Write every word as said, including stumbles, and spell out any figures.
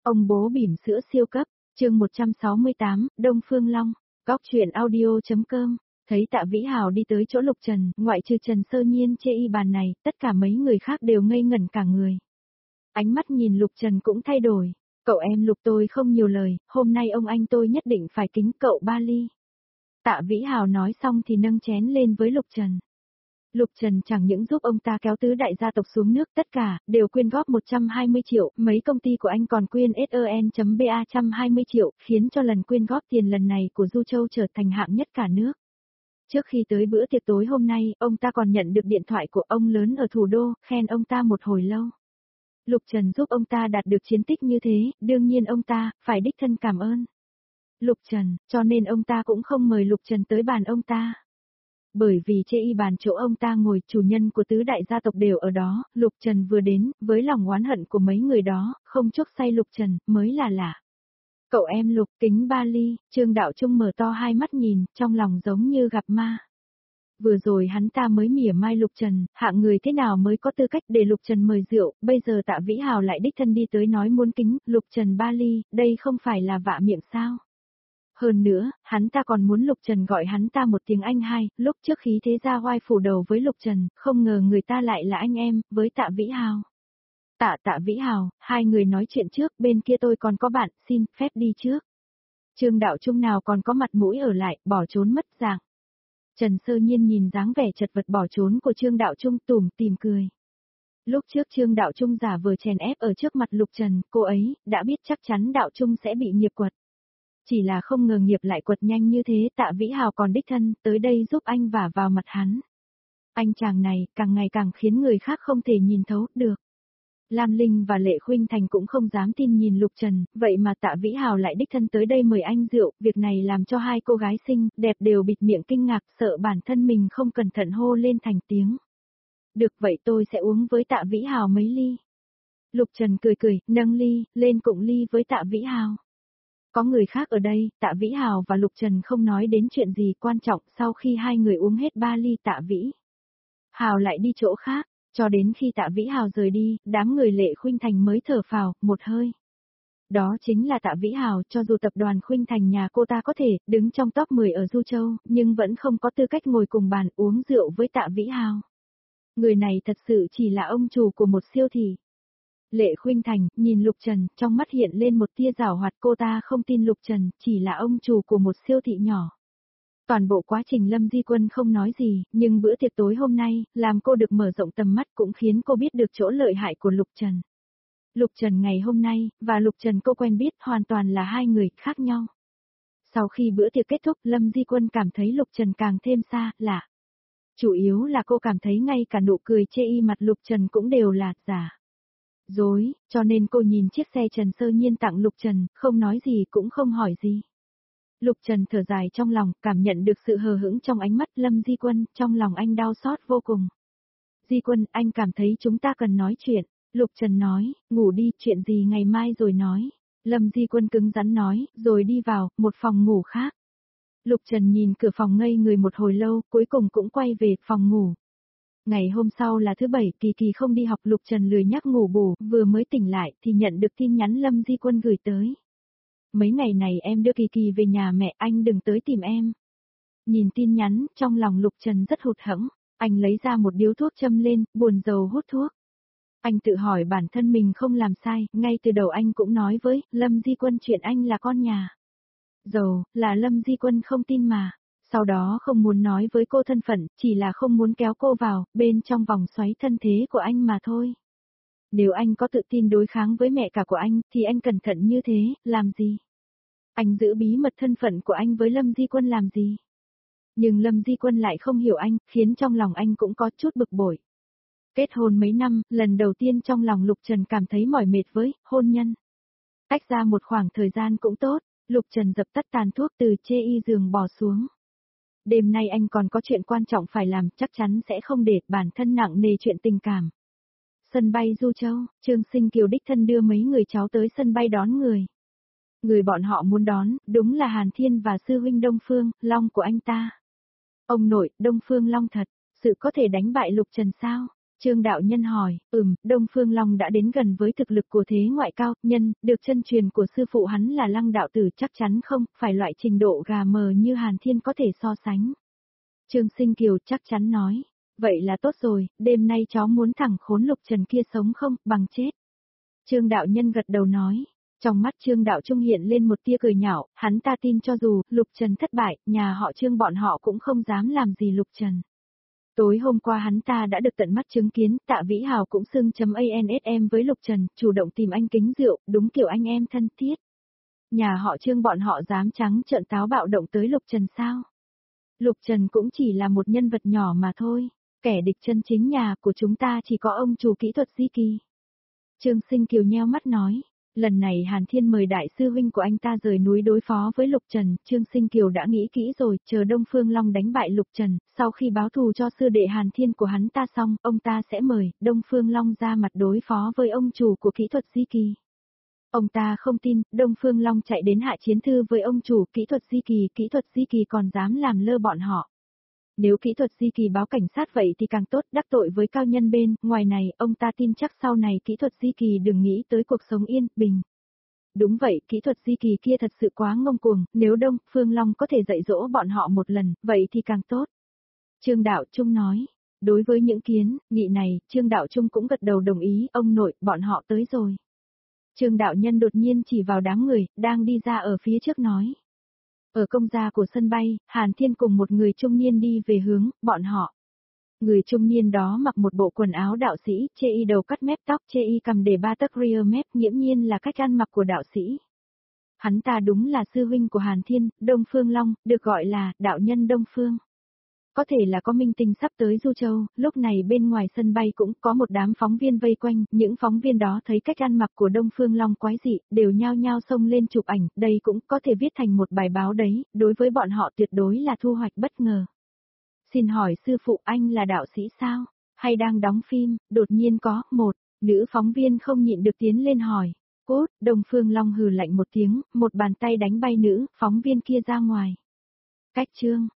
Ông bố bỉm sữa siêu cấp, chương một trăm sáu mươi tám, Đông Phương Long, góc truyện audio.com, thấy Tạ Vĩ Hào đi tới chỗ Lục Trần, ngoại trừ Trần Sơ Nhiên chê y bàn này, tất cả mấy người khác đều ngây ngẩn cả người. Ánh mắt nhìn Lục Trần cũng thay đổi, cậu em Lục tôi không nhiều lời, hôm nay ông anh tôi nhất định phải kính cậu ba ly. Tạ Vĩ Hào nói xong thì nâng chén lên với Lục Trần. Lục Trần chẳng những giúp ông ta kéo tứ đại gia tộc xuống nước, tất cả, đều quyên góp một trăm hai mươi triệu, mấy công ty của anh còn quyên sen.ba một trăm hai mươi triệu, khiến cho lần quyên góp tiền lần này của Du Châu trở thành hạng nhất cả nước. Trước khi tới bữa tiệc tối hôm nay, ông ta còn nhận được điện thoại của ông lớn ở thủ đô, khen ông ta một hồi lâu. Lục Trần giúp ông ta đạt được chiến tích như thế, đương nhiên ông ta, phải đích thân cảm ơn Lục Trần, cho nên ông ta cũng không mời Lục Trần tới bàn ông ta. Bởi vì chê y bàn chỗ ông ta ngồi, chủ nhân của tứ đại gia tộc đều ở đó, Lục Trần vừa đến, với lòng oán hận của mấy người đó, không chuốc say Lục Trần, mới là lạ. Cậu em Lục, kính ba ly, Trương Đạo Trung mở to hai mắt nhìn, trong lòng giống như gặp ma. Vừa rồi hắn ta mới mỉa mai Lục Trần, hạng người thế nào mới có tư cách để Lục Trần mời rượu, bây giờ Tạ Vĩ Hào lại đích thân đi tới nói muốn kính, Lục Trần ba ly, đây không phải là vạ miệng sao? Hơn nữa, hắn ta còn muốn Lục Trần gọi hắn ta một tiếng anh hai, lúc trước khí thế ra oai phủ đầu với Lục Trần, không ngờ người ta lại là anh em, với Tạ Vĩ Hào. Tạ Tạ Vĩ Hào, hai người nói chuyện trước, bên kia tôi còn có bạn, xin phép đi trước. Trương Đạo Trung nào còn có mặt mũi ở lại, bỏ trốn mất dạng. Trần Sơ Nhiên nhìn dáng vẻ chật vật bỏ trốn của Trương Đạo Trung tủm tỉm cười. Lúc trước Trương Đạo Trung giả vờ chèn ép ở trước mặt Lục Trần, cô ấy, đã biết chắc chắn Đạo Trung sẽ bị nghiệp quật. Chỉ là không ngờ nghiệp lại quật nhanh như thế, Tạ Vĩ Hào còn đích thân, tới đây giúp anh vả vào mặt hắn. Anh chàng này, càng ngày càng khiến người khác không thể nhìn thấu, được. Lam Linh và Lệ Khuynh Thành cũng không dám tin nhìn Lục Trần, vậy mà Tạ Vĩ Hào lại đích thân tới đây mời anh rượu, việc này làm cho hai cô gái xinh, đẹp đều bịt miệng kinh ngạc, sợ bản thân mình không cẩn thận hô lên thành tiếng. Được vậy tôi sẽ uống với Tạ Vĩ Hào mấy ly. Lục Trần cười cười, nâng ly, lên cụng ly với Tạ Vĩ Hào. Có người khác ở đây, Tạ Vĩ Hào và Lục Trần không nói đến chuyện gì quan trọng, sau khi hai người uống hết ba ly Tạ Vĩ Hào lại đi chỗ khác, cho đến khi Tạ Vĩ Hào rời đi, đám người Lệ Khuynh Thành mới thở phào, một hơi. Đó chính là Tạ Vĩ Hào, cho dù tập đoàn Khuynh Thành nhà cô ta có thể đứng trong top mười ở Du Châu, nhưng vẫn không có tư cách ngồi cùng bàn uống rượu với Tạ Vĩ Hào. Người này thật sự chỉ là ông chủ của một siêu thị. Lệ Khuynh Thành, nhìn Lục Trần, trong mắt hiện lên một tia giảo hoạt, cô ta không tin Lục Trần, chỉ là ông chủ của một siêu thị nhỏ. Toàn bộ quá trình Lâm Di Quân không nói gì, nhưng bữa tiệc tối hôm nay, làm cô được mở rộng tầm mắt cũng khiến cô biết được chỗ lợi hại của Lục Trần. Lục Trần ngày hôm nay, và Lục Trần cô quen biết hoàn toàn là hai người khác nhau. Sau khi bữa tiệc kết thúc, Lâm Di Quân cảm thấy Lục Trần càng thêm xa, lạ. Chủ yếu là cô cảm thấy ngay cả nụ cười chê y mặt Lục Trần cũng đều là giả dối, cho nên cô nhìn chiếc xe Trần Sơ Nhiên tặng Lục Trần, không nói gì cũng không hỏi gì. Lục Trần thở dài trong lòng, cảm nhận được sự hờ hững trong ánh mắt Lâm Di Quân, trong lòng anh đau xót vô cùng. Di Quân, anh cảm thấy chúng ta cần nói chuyện. Lục Trần nói, ngủ đi, chuyện gì ngày mai rồi nói. Lâm Di Quân cứng rắn nói, rồi đi vào, một phòng ngủ khác. Lục Trần nhìn cửa phòng ngây người một hồi lâu, cuối cùng cũng quay về phòng ngủ. Ngày hôm sau là thứ bảy, Kỳ Kỳ không đi học, Lục Trần lười nhắc ngủ bù, vừa mới tỉnh lại thì nhận được tin nhắn Lâm Di Quân gửi tới. Mấy ngày này em đưa Kỳ Kỳ về nhà mẹ, anh đừng tới tìm em. Nhìn tin nhắn, trong lòng Lục Trần rất hụt hẫng, anh lấy ra một điếu thuốc châm lên, buồn rầu hút thuốc. Anh tự hỏi bản thân mình không làm sai, ngay từ đầu anh cũng nói với Lâm Di Quân chuyện anh là con nhà giàu, là Lâm Di Quân không tin mà. Sau đó không muốn nói với cô thân phận, chỉ là không muốn kéo cô vào, bên trong vòng xoáy thân thế của anh mà thôi. Nếu anh có tự tin đối kháng với mẹ cả của anh, thì anh cẩn thận như thế, làm gì? Anh giữ bí mật thân phận của anh với Lâm Di Quân làm gì? Nhưng Lâm Di Quân lại không hiểu anh, khiến trong lòng anh cũng có chút bực bội. Kết hôn mấy năm, lần đầu tiên trong lòng Lục Trần cảm thấy mỏi mệt với hôn nhân. Tách ra một khoảng thời gian cũng tốt, Lục Trần dập tắt tàn thuốc từ chê y giường bò xuống. Đêm nay anh còn có chuyện quan trọng phải làm, chắc chắn sẽ không để bản thân nặng nề chuyện tình cảm. Sân bay Du Châu, Trương Sinh Kiều đích thân đưa mấy người cháu tới sân bay đón người. Người bọn họ muốn đón, đúng là Hàn Thiên và sư huynh Đông Phương, Long của anh ta. Ông nội, Đông Phương Long thật, sự có thể đánh bại Lục Trần sao? Trương đạo nhân hỏi, ừm, Đông Phương Long đã đến gần với thực lực của thế ngoại cao, nhân, được chân truyền của sư phụ hắn là Lăng đạo tử chắc chắn không, phải loại trình độ gà mờ như Hàn Thiên có thể so sánh. Trương Sinh Kiều chắc chắn nói, vậy là tốt rồi, đêm nay cháu muốn thẳng khốn Lục Trần kia sống không, bằng chết. Trương đạo nhân gật đầu nói, trong mắt Trương đạo trung hiện lên một tia cười nhạo, hắn ta tin cho dù Lục Trần thất bại, nhà họ Trương bọn họ cũng không dám làm gì Lục Trần. Tối hôm qua hắn ta đã được tận mắt chứng kiến, Tạ Vĩ Hào cũng xưng chấm ansm với Lục Trần, chủ động tìm anh kính rượu, đúng kiểu anh em thân thiết. Nhà họ Trương bọn họ dám trắng trợn táo bạo động tới Lục Trần sao? Lục Trần cũng chỉ là một nhân vật nhỏ mà thôi, kẻ địch chân chính nhà của chúng ta chỉ có ông chủ kỹ thuật Di Kỳ. Trương Sinh Kiều nheo mắt nói, lần này Hàn Thiên mời đại sư huynh của anh ta rời núi đối phó với Lục Trần, Trương Sinh Kiều đã nghĩ kỹ rồi, chờ Đông Phương Long đánh bại Lục Trần, sau khi báo thù cho sư đệ Hàn Thiên của hắn ta xong, ông ta sẽ mời Đông Phương Long ra mặt đối phó với ông chủ của kỹ thuật Di Kỳ. Ông ta không tin, Đông Phương Long chạy đến hạ chiến thư với ông chủ kỹ thuật Di Kỳ, kỹ thuật Di Kỳ còn dám làm lơ bọn họ. Nếu kỹ thuật Di Kỳ báo cảnh sát vậy thì càng tốt, đắc tội với cao nhân bên, ngoài này, ông ta tin chắc sau này kỹ thuật Di Kỳ đừng nghĩ tới cuộc sống yên, bình. Đúng vậy, kỹ thuật Di Kỳ kia thật sự quá ngông cuồng, nếu Đông Phương Long có thể dạy dỗ bọn họ một lần, vậy thì càng tốt. Trương Đạo Trung nói, đối với những kiến, nghị này, Trương Đạo Trung cũng gật đầu đồng ý, ông nội, bọn họ tới rồi. Trương đạo nhân đột nhiên chỉ vào đám người, đang đi ra ở phía trước nói. Ở công gia của sân bay, Hàn Thiên cùng một người trung niên đi về hướng, bọn họ. Người trung niên đó mặc một bộ quần áo đạo sĩ, chê y đầu cắt mép tóc, chê y cầm để ba tấc rear mép, nghiễm nhiên là cách ăn mặc của đạo sĩ. Hắn ta đúng là sư huynh của Hàn Thiên, Đông Phương Long, được gọi là, đạo nhân Đông Phương. Có thể là có minh tinh sắp tới Du Châu, lúc này bên ngoài sân bay cũng có một đám phóng viên vây quanh, những phóng viên đó thấy cách ăn mặc của Đông Phương Long quái dị, đều nhao nhao xông lên chụp ảnh, đây cũng có thể viết thành một bài báo đấy, đối với bọn họ tuyệt đối là thu hoạch bất ngờ. Xin hỏi sư phụ anh là đạo sĩ sao? Hay đang đóng phim? Đột nhiên có, một, nữ phóng viên không nhịn được tiến lên hỏi. Cốt, Đông Phương Long hừ lạnh một tiếng, một bàn tay đánh bay nữ, phóng viên kia ra ngoài. Cách chương.